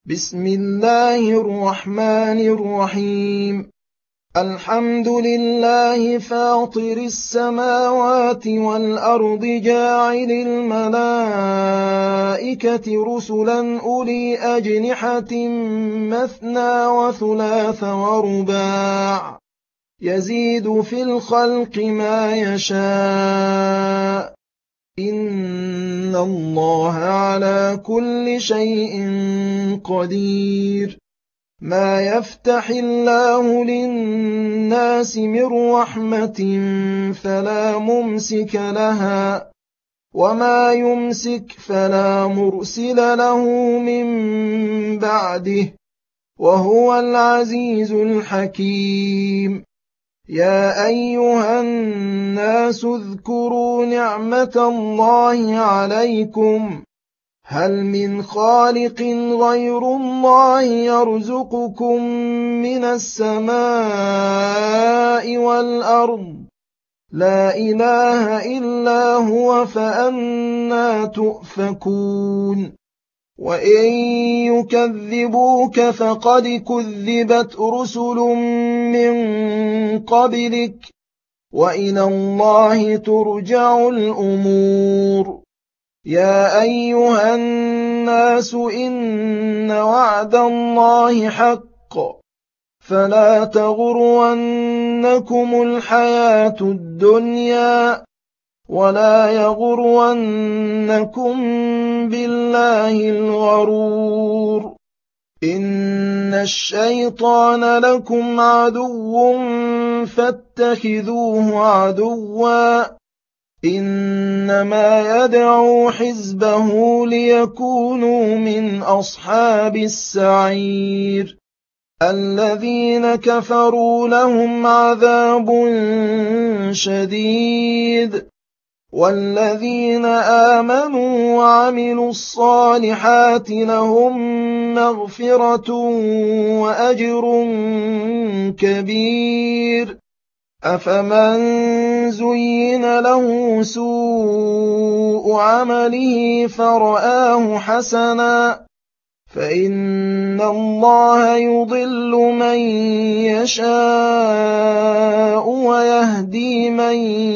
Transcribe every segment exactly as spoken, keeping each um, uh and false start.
بسم الله الرحمن الرحيم الحمد لله فاطر السماوات والأرض جاعل الملائكة رسلا أولي أجنحة مثنى وثلاث ورباع يزيد في الخلق ما يشاء إن الله على كل شيء قدير ما يفتح الله للناس من رحمة فلا ممسك لها وما يمسك فلا مرسل له من بعده وهو العزيز الحكيم يا أيها الناس اذكروا نعمة الله عليكم هل من خالق غير الله يرزقكم من السماء والأرض لا إله إلا هو فأنى تؤفكون وإن يكذبوك فقد كذبت رسل من قبلك وإلى الله ترجع الأمور يا أيها الناس إن وعد الله حق فلا تغرنكم الحياة الدنيا ولا يغرنكم بالله الغرور إن الشيطان لكم عدو فاتخذوه عدوا إنما يدعو حزبه ليكونوا من أصحاب السعير الذين كفروا لهم عذاب شديد والذين آمنوا وعملوا الصالحات لهم مغفرة وأجر كبير أفمن زين له سوء عمله فرآه حسنا فإن الله يضل من يشاء ويهدي من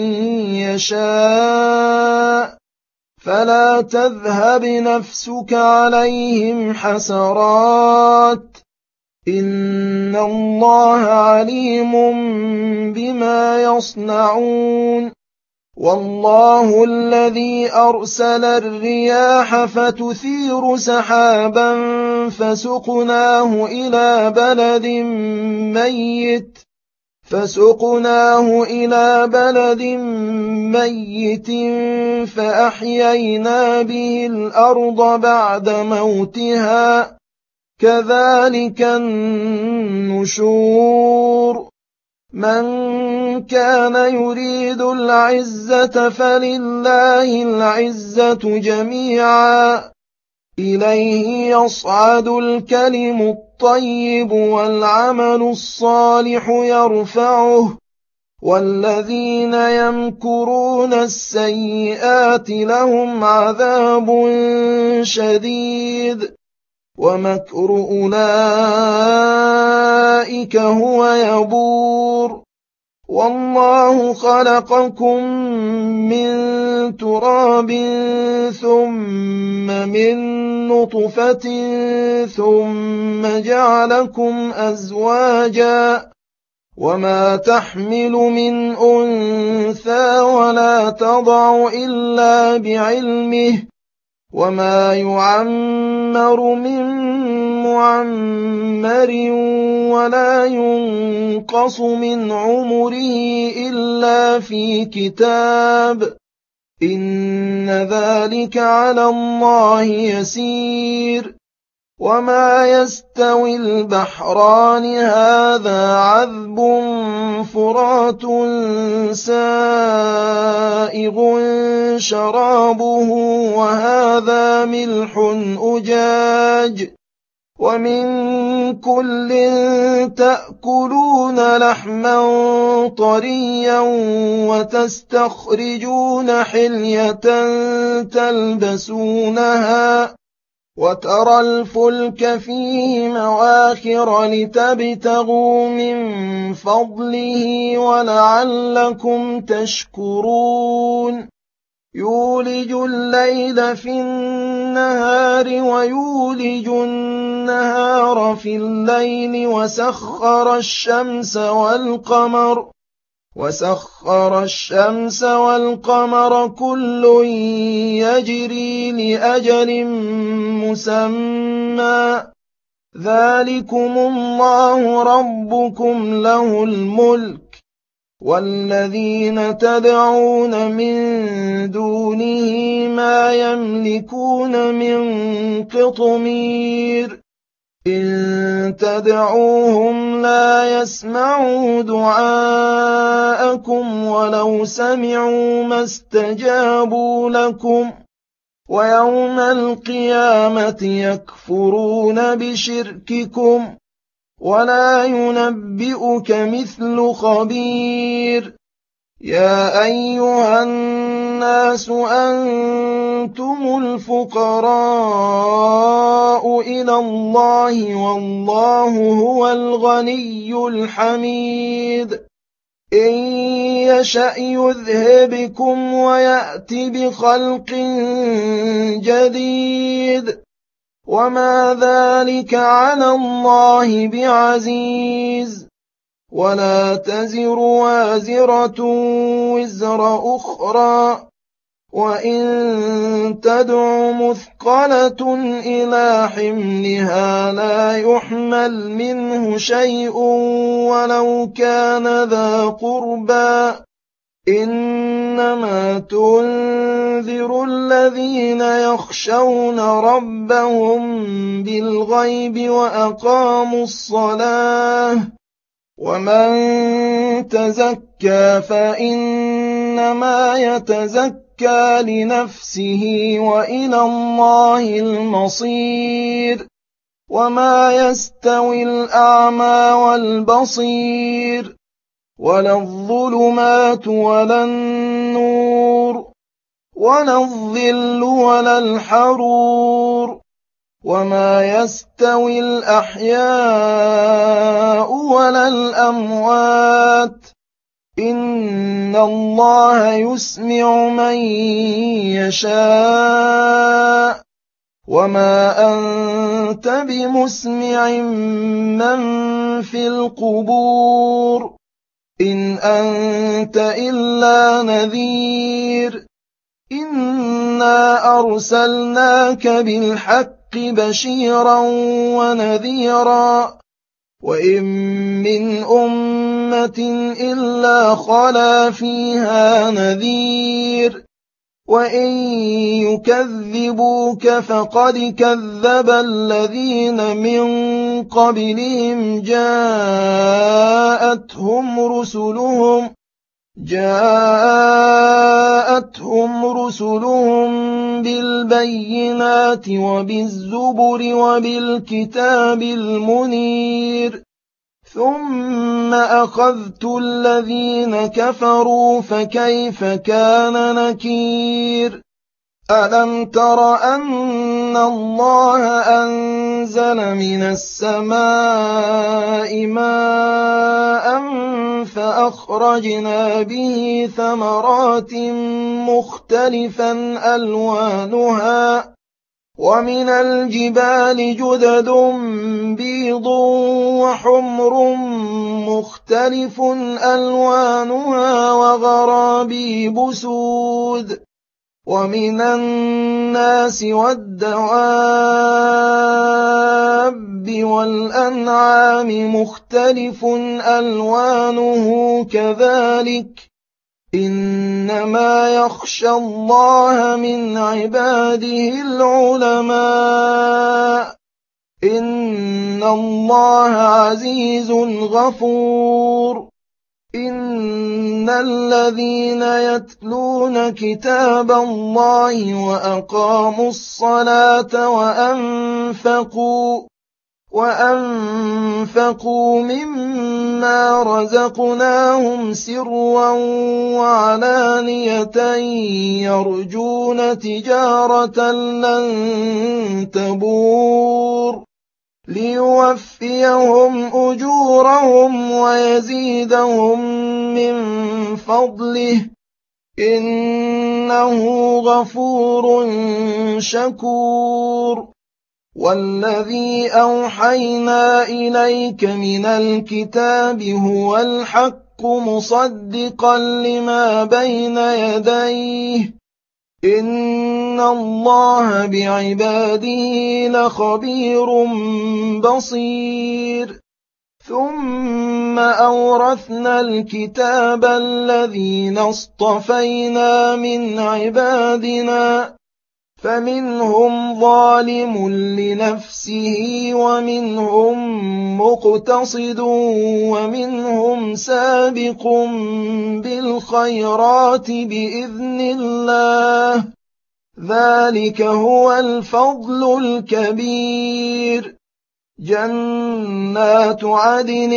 يشاء فلا تذهب نفسك عليهم حسرات إن الله عليم بما يصنعون والله الذي أرسل الرياح فتثير سحابا فسقناه إلى بلد ميت فسقناه إلى بلد ميت فأحيينا به الأرض بعد موتها كذلك النشور من كان يريد العزة فلله العزة جميعا إليه يصعد الكلم الطيب والعمل الصالح يرفعه والذين يمكرون السيئات لهم عذاب شديد ومكر أولئك هو يبور والله خلقكم من تراب ثم من نطفة ثم جعلكم أزواجا وما تحمل من أنثى ولا تضع إلا بعلمه وما يعمر من معمر ولا ينقص من عمره إلا في كتاب إن ذلك على الله يسير وما يستوي البحران هذا عذب فرات سائغ شرابه وهذا ملح أجاج ومن كل تأكلون لحما طريا وتستخرجون حلية تلبسونها وترى الفلك فيه مواخر لتبتغوا من فضله ولعلكم تشكرون يولج الليل في النهار ويولج النهار في الليل وسخر الشمس والقمر وسخر الشمس والقمر كل يجري لأجل مسمى ذلكم الله ربكم له الملك والذين تدعون من دونه ما يملكون من قطمير إن تدعوهم لا يسمعوا دعاءكم ولو سمعوا ما استجابوا لكم ويوم القيامة يكفرون بشرككم ولا ينبئك مثل خبير يا أيها الناس أنتم الفقراء إلى الله والله هو الغني الحميد إن يشأ يذهبكم ويأت بخلق جديد وما ذلك على الله بعزيز ولا تزر وازرة وزر أخرى وإن تدع مثقلة إلى حملها لا يحمل منه شيء ولو كان ذا قربى إنما تنذر الذين يخشون ربهم بالغيب وأقاموا الصلاة ومن تزكى فإنما يتزكى لنفسه وإلى الله المصير وما يستوي الأعمى والبصير ولا الظلمات ولا النور ولا الظل ولا الحرور وما يستوي الأحياء ولا الأموات إن الله يسمع من يشاء وما أنت بمسمع من في القبور إن أنت إلا نذير إنا أرسلناك بالحق بشيرا ونذيرا وإن من أمة إلا خلا فيها نذير وإن يكذبوك فقد كذب الذين من قبلهم جاءتهم رسلهم جاءتهم رسلهم بالبينات وبالزبر وبالكتاب المنير ثم أخذت الذين كفروا فكيف كان نكير ألم تر أن الله أنزل من السماء ماء فأخرجنا به ثمرات مختلفا ألوانها ومن الجبال جدد بيض وحمر مختلف ألوانها وغرابيب سود ومن الناس والدواب والأنعام مختلف ألوانه كذلك إنما يخشى الله من عباده العلماء إن الله عزيز غفور إن الذين يتلون كتاب الله وأقاموا الصلاة وأنفقوا وأنفقوا مما رزقناهم سرا وعلانية يرجون تجارة لن تبور ليوفيهم أجورهم ويزيدهم من فضله إنه غفور شكور والذي أوحينا إليك من الكتاب هو الحق مصدقا لما بين يديه إن الله بعباده لخبير بصير ثم أورثنا الكتاب الذين اصطفينا من عبادنا فمنهم ظالم لنفسه ومنهم مقتصد ومنهم سابق بالخيرات بإذن الله ذلك هو الفضل الكبير جنات عدن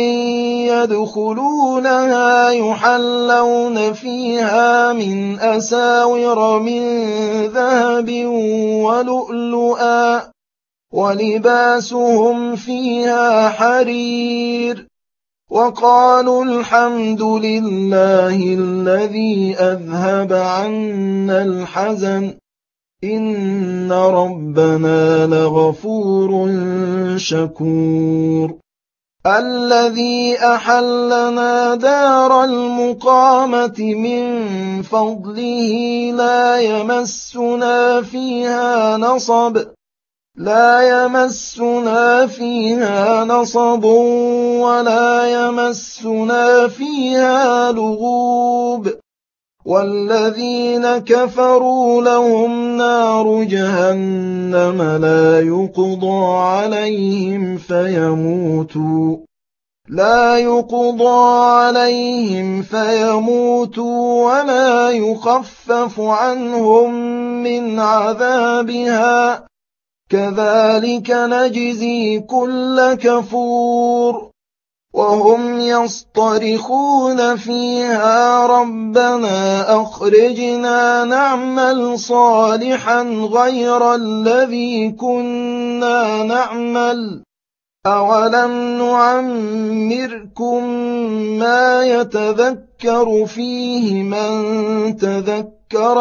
يدخلونها يحلون فيها من أساور من ذهب ولؤلؤا ولباسهم فيها حرير وقالوا الحمد لله الذي أذهب عنا الحزن إن ربنا لغفور شكور الذي أحلنا دار المقامة من فضله لا يمسنا فيها نصب لا يمسنا فيها نصب ولا يمسنا فيها لغوب والذين كفروا لهم نار جهنم لا يقضى عليهم فيموتوا لا يقضى عليهم فيموتوا ولا يخفف عنهم من عذابها كذلك نجزي كل كفور وهم يصطرخون فيها ربنا أخرجنا نعمل صالحا غير الذي كنا نعمل أولم نعمركم ما يتذكر فيه من تذكر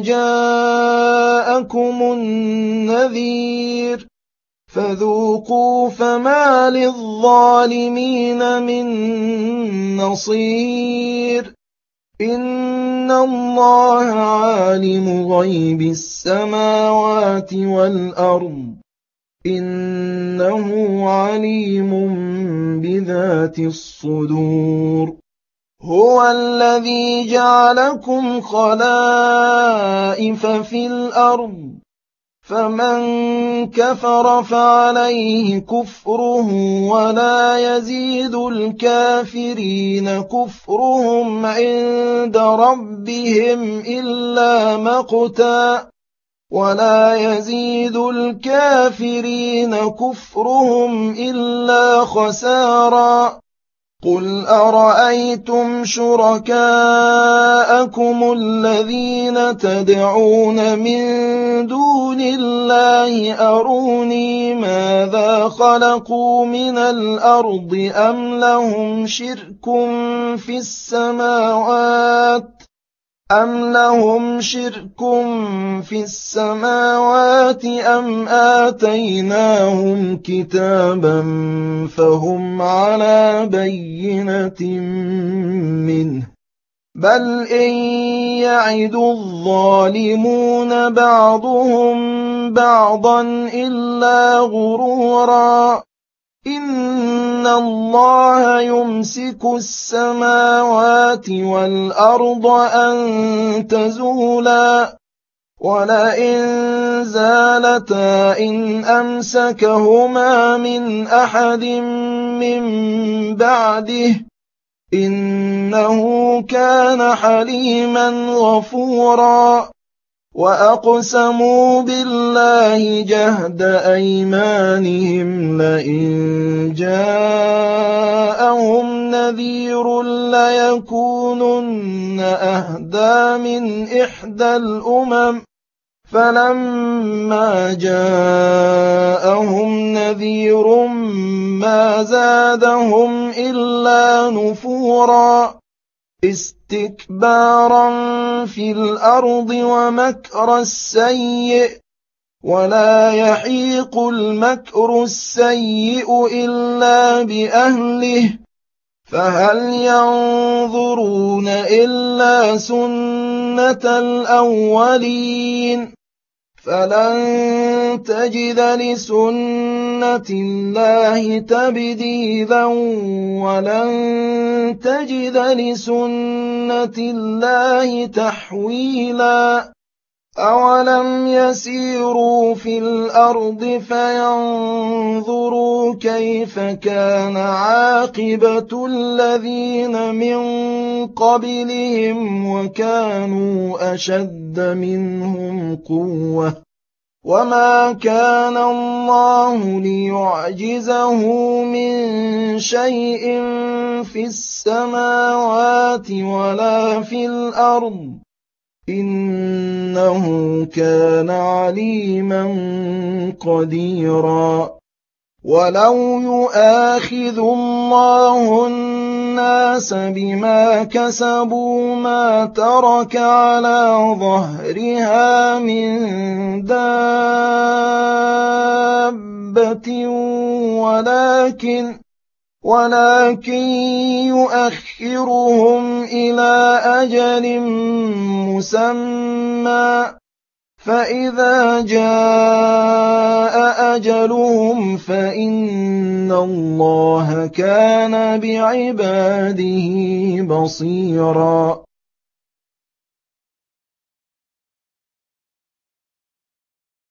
وجاءكم النذير فذوقوا فما للظالمين من نصير إن الله عالم غيب السماوات والأرض إنه عليم بذات الصدور هو الذي جعلكم خلائف في الأرض فمن كفر فعليه كفره ولا يزيد الكافرين كفرهم عند ربهم إلا مقتا ولا يزيد الكافرين كفرهم إلا خسارا قل أرأيتم شركاءكم الذين تدعون من دون الله أروني ماذا خلقوا من الأرض أم لهم شرك في السماوات أم لهم شرك في السماوات أم آتيناهم كتابا فهم على بينة منه بل إن يعد الظالمون بعضهم بعضا إلا غرورا إن الله يمسك السماوات والأرض أن تزولا ولئن زالتا إن أمسكهما من أحد من بعده إنه كان حليما غفورا وَأَقْسَمُوا بِاللَّهِ جَهْدَ أَيْمَانِهِمْ لَئِن جَاءَهُمْ نَذِيرٌ لَّيَكُونُنَّ أَهْدَىٰ مِنْ إِحْدَى الْأُمَمِ فَلَمَّا جَاءَهُمْ نَذِيرٌ مَّا زَادَهُمْ إِلَّا نُفُورًا اسْتِكْبَارًا فِي الْأَرْضِ وَمَكْرَ السَّيِّئِ ۚ وَلَا يَحِيقُ الْمَكْرُ السَّيِّئُ إِلَّا بِأَهْلِهِ ۚ فَهَلْ يَنظُرُونَ إِلَّا سُنَّتَ الْأَوَّلِينَ فَلَن تَجِدَ لِسُنَّةِ اللَّهِ تَبْدِيلًا وَلَن تَجِدَ لِسُنَّةِ اللَّهِ تَحْوِيلًا أَوَلَمْ يَسِيرُوا فِي الْأَرْضِ فَيَنظُرُوا كَيْفَ كَانَ عَاقِبَةُ الَّذِينَ مِن قَبْلِهِمْ وَكَانُوا أَشَدَّ مِنْهُمْ قُوَّةً ۚ وَمَا كَانَ اللَّهُ لِيُعْجِزَهُ مِن شَيْءٍ فِي السَّمَاوَاتِ وَلَا فِي الْأَرْضِ ۚ إِنَّهُ كَانَ عَلِيمًا قَدِيرًا وَلَوْ يُؤَاخِذُ اللَّهُ النَّاسَ بِمَا كَسَبُوا مَا تَرَكَ عَلَىٰ ظَهْرِهَا مِن دَابَّةٍ وَلَٰكِن وَلَٰكِن يُؤَخِّرُهُمْ إِلَىٰ أَجَلٍ مُّسَمًّى ۖ فَإِذَا جَاءَ أَجَلُهُمْ فَإِنَّ اللَّهَ كَانَ بِعِبَادِهِ بَصِيرًا